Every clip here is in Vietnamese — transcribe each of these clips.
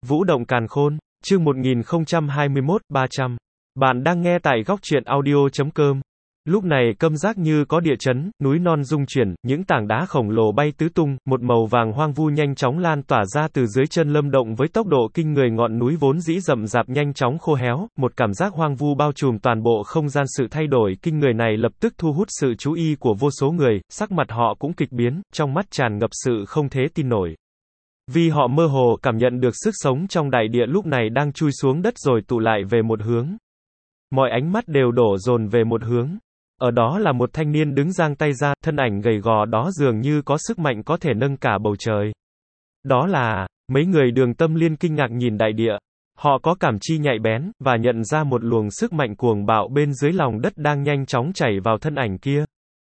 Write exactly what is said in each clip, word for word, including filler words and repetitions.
Vũ động càn khôn, chương một nghìn không trăm hai mươi mốt, ba trăm. Bạn đang nghe tại góc truyện audio.com. Lúc này câm giác như có địa chấn, núi non rung chuyển, những tảng đá khổng lồ bay tứ tung, một màu vàng hoang vu nhanh chóng lan tỏa ra từ dưới chân Lâm Động với tốc độ kinh người, ngọn núi vốn dĩ rậm rạp nhanh chóng khô héo, một cảm giác hoang vu bao trùm toàn bộ không gian. Sự thay đổi kinh người này lập tức thu hút sự chú ý của vô số người, sắc mặt họ cũng kịch biến, trong mắt tràn ngập sự không thể tin nổi. Vì họ mơ hồ cảm nhận được sức sống trong đại địa lúc này đang chui xuống đất rồi tụ lại về một hướng. Mọi ánh mắt đều đổ dồn về một hướng. Ở đó là một thanh niên đứng giang tay ra, thân ảnh gầy gò đó dường như có sức mạnh có thể nâng cả bầu trời. Đó là, mấy người Đường Tâm Liên kinh ngạc nhìn đại địa. Họ có cảm chi nhạy bén, và nhận ra một luồng sức mạnh cuồng bạo bên dưới lòng đất đang nhanh chóng chảy vào thân ảnh kia.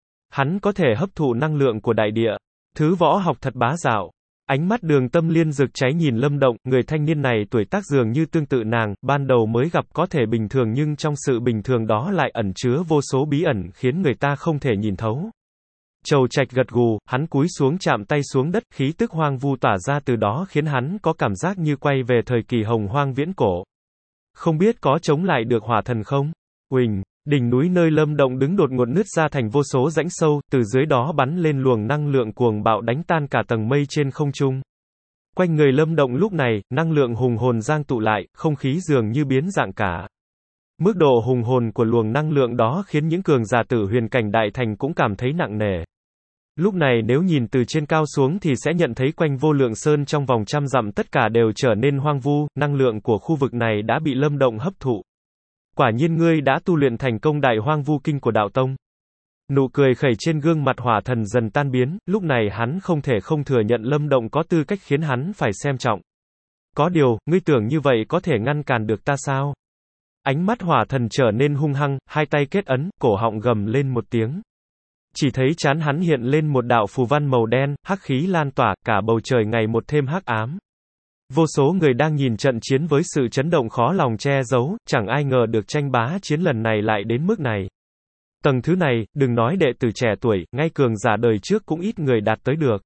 Hắn có thể hấp thụ năng lượng của đại địa. Thứ võ học thật bá đạo. Ánh mắt Đường Tâm Liên rực cháy nhìn Lâm Động, người thanh niên này tuổi tác dường như tương tự nàng, ban đầu mới gặp có thể bình thường nhưng trong sự bình thường đó lại ẩn chứa vô số bí ẩn khiến người ta không thể nhìn thấu. Chầu Trạch gật gù, hắn cúi xuống chạm tay xuống đất, khí tức hoang vu tỏa ra từ đó khiến hắn có cảm giác như quay về thời kỳ hồng hoang viễn cổ. Không biết có chống lại được hỏa thần không? Uỳnh! Đỉnh núi nơi Lâm Động đứng đột ngột nứt ra thành vô số rãnh sâu, từ dưới đó bắn lên luồng năng lượng cuồng bạo đánh tan cả tầng mây trên không trung. Quanh người Lâm Động lúc này, năng lượng hùng hồn giang tụ lại, không khí dường như biến dạng cả. Mức độ hùng hồn của luồng năng lượng đó khiến những cường giả tử huyền cảnh đại thành cũng cảm thấy nặng nề. Lúc này nếu nhìn từ trên cao xuống thì sẽ nhận thấy quanh Vô Lượng Sơn trong vòng trăm dặm tất cả đều trở nên hoang vu, năng lượng của khu vực này đã bị Lâm Động hấp thụ. Quả nhiên ngươi đã tu luyện thành công Đại Hoang Vu Kinh của đạo tông. Nụ cười khẩy trên gương mặt hỏa thần dần tan biến, lúc này hắn không thể không thừa nhận Lâm Động có tư cách khiến hắn phải xem trọng. Có điều, ngươi tưởng như vậy có thể ngăn cản được ta sao? Ánh mắt hỏa thần trở nên hung hăng, hai tay kết ấn, cổ họng gầm lên một tiếng. Chỉ thấy trán hắn hiện lên một đạo phù văn màu đen, hắc khí lan tỏa, cả bầu trời ngày một thêm hắc ám. Vô số người đang nhìn trận chiến với sự chấn động khó lòng che giấu, chẳng ai ngờ được tranh bá chiến lần này lại đến mức này. Tầng thứ này, đừng nói đệ tử trẻ tuổi, ngay cường giả đời trước cũng ít người đạt tới được.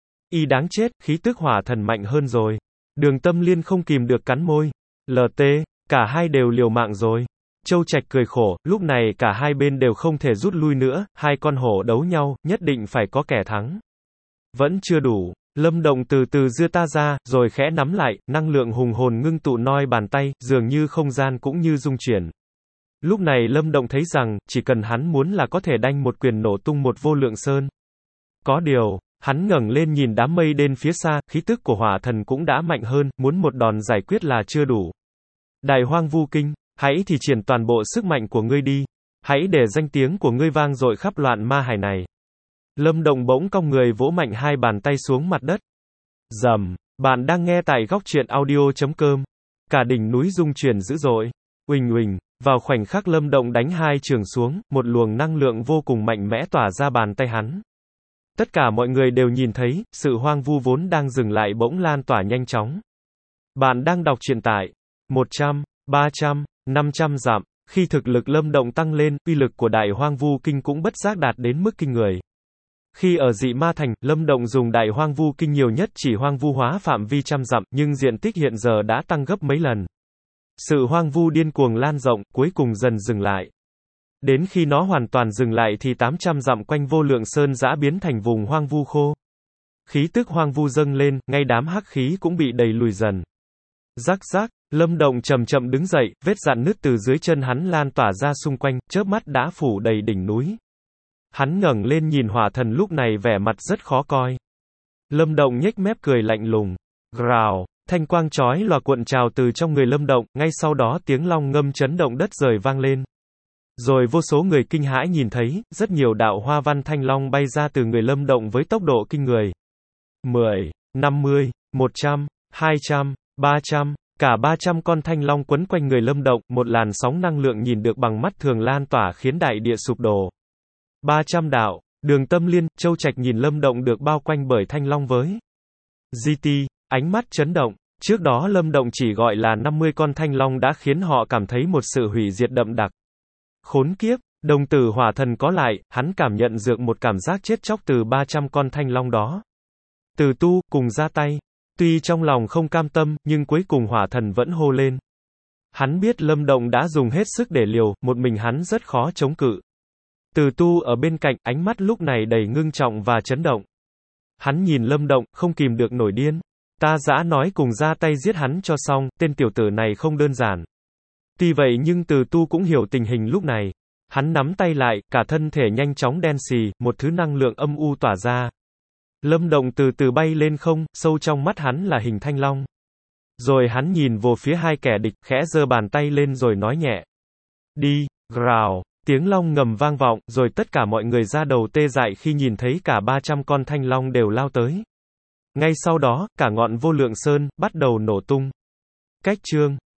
Y đáng chết, khí tức hỏa thần mạnh hơn rồi. Đường Tâm Liên không kìm được cắn môi. lờ tê, cả hai đều liều mạng rồi. Châu Trạch cười khổ, lúc này cả hai bên đều không thể rút lui nữa, hai con hổ đấu nhau, nhất định phải có kẻ thắng. Vẫn chưa đủ. Lâm Động từ từ giơ ta ra, rồi khẽ nắm lại, năng lượng hùng hồn ngưng tụ noi bàn tay, dường như không gian cũng như rung chuyển. Lúc này Lâm Động thấy rằng, chỉ cần hắn muốn là có thể đanh một quyền nổ tung một Vô Lượng Sơn. Có điều, hắn ngẩng lên nhìn đám mây đen phía xa, khí tức của hỏa thần cũng đã mạnh hơn, muốn một đòn giải quyết là chưa đủ. Đại Hoang Vu Kinh, hãy thì triển toàn bộ sức mạnh của ngươi đi. Hãy để danh tiếng của ngươi vang dội khắp loạn ma hải này. Lâm Động bỗng cong người vỗ mạnh hai bàn tay xuống mặt đất. Rầm, bạn đang nghe tại góc truyện audio.com. Cả đỉnh núi rung chuyển dữ dội. Uỳnh uỳnh, vào khoảnh khắc Lâm Động đánh hai chưởng xuống, một luồng năng lượng vô cùng mạnh mẽ tỏa ra bàn tay hắn. Tất cả mọi người đều nhìn thấy, sự hoang vu vốn đang dừng lại bỗng lan tỏa nhanh chóng. Bạn đang đọc truyện tại một trăm, ba trăm, năm trăm dặm. Khi thực lực Lâm Động tăng lên, uy lực của Đại Hoang Vu Kinh cũng bất giác đạt đến mức kinh người. Khi ở Dị Ma Thành, Lâm Động dùng Đại Hoang Vu Kinh nhiều nhất chỉ hoang vu hóa phạm vi trăm dặm, nhưng diện tích hiện giờ đã tăng gấp mấy lần. Sự hoang vu điên cuồng lan rộng, cuối cùng dần dừng lại. Đến khi nó hoàn toàn dừng lại thì tám trăm dặm quanh Vô Lượng Sơn giã biến thành vùng hoang vu khô. Khí tức hoang vu dâng lên, ngay đám hắc khí cũng bị đẩy lùi dần. Rắc rắc, Lâm Động chậm chậm đứng dậy, vết rạn nứt từ dưới chân hắn lan tỏa ra xung quanh, chớp mắt đã phủ đầy đỉnh núi. Hắn ngẩng lên nhìn hỏa thần lúc này vẻ mặt rất khó coi. Lâm Động nhếch mép cười lạnh lùng. Gào, thanh quang chói lòa cuộn trào từ trong người Lâm Động, ngay sau đó tiếng long ngâm chấn động đất rời vang lên. Rồi vô số người kinh hãi nhìn thấy, rất nhiều đạo hoa văn thanh long bay ra từ người Lâm Động với tốc độ kinh người. mười, năm mươi, một trăm, hai trăm, ba trăm, cả ba trăm con thanh long quấn quanh người Lâm Động, một làn sóng năng lượng nhìn được bằng mắt thường lan tỏa khiến đại địa sụp đổ. ba trăm đạo, Đường Tâm Liên, Châu Trạch nhìn Lâm Động được bao quanh bởi thanh long với giê tê, ánh mắt chấn động. Trước đó Lâm Động chỉ gọi là năm mươi con thanh long đã khiến họ cảm thấy một sự hủy diệt đậm đặc. Khốn kiếp, đồng tử hỏa thần có lại, hắn cảm nhận được một cảm giác chết chóc từ ba trăm con thanh long đó. Từ tu, cùng ra tay. Tuy trong lòng không cam tâm, nhưng cuối cùng hỏa thần vẫn hô lên. Hắn biết Lâm Động đã dùng hết sức để liều, một mình hắn rất khó chống cự. Từ Tu ở bên cạnh, ánh mắt lúc này đầy ngưng trọng và chấn động. Hắn nhìn Lâm Động, không kìm được nổi điên. Ta dã nói cùng ra tay giết hắn cho xong, tên tiểu tử này không đơn giản. Tuy vậy nhưng Từ Tu cũng hiểu tình hình lúc này. Hắn nắm tay lại, cả thân thể nhanh chóng đen xì, một thứ năng lượng âm u tỏa ra. Lâm Động từ từ bay lên không, sâu trong mắt hắn là hình thanh long. Rồi hắn nhìn về phía hai kẻ địch, khẽ giơ bàn tay lên rồi nói nhẹ. Đi, rào. Tiếng long ngầm vang vọng, rồi tất cả mọi người ra đầu tê dại khi nhìn thấy cả ba trăm con thanh long đều lao tới. Ngay sau đó, cả ngọn vô lượng sơn, bắt đầu nổ tung. Cách chương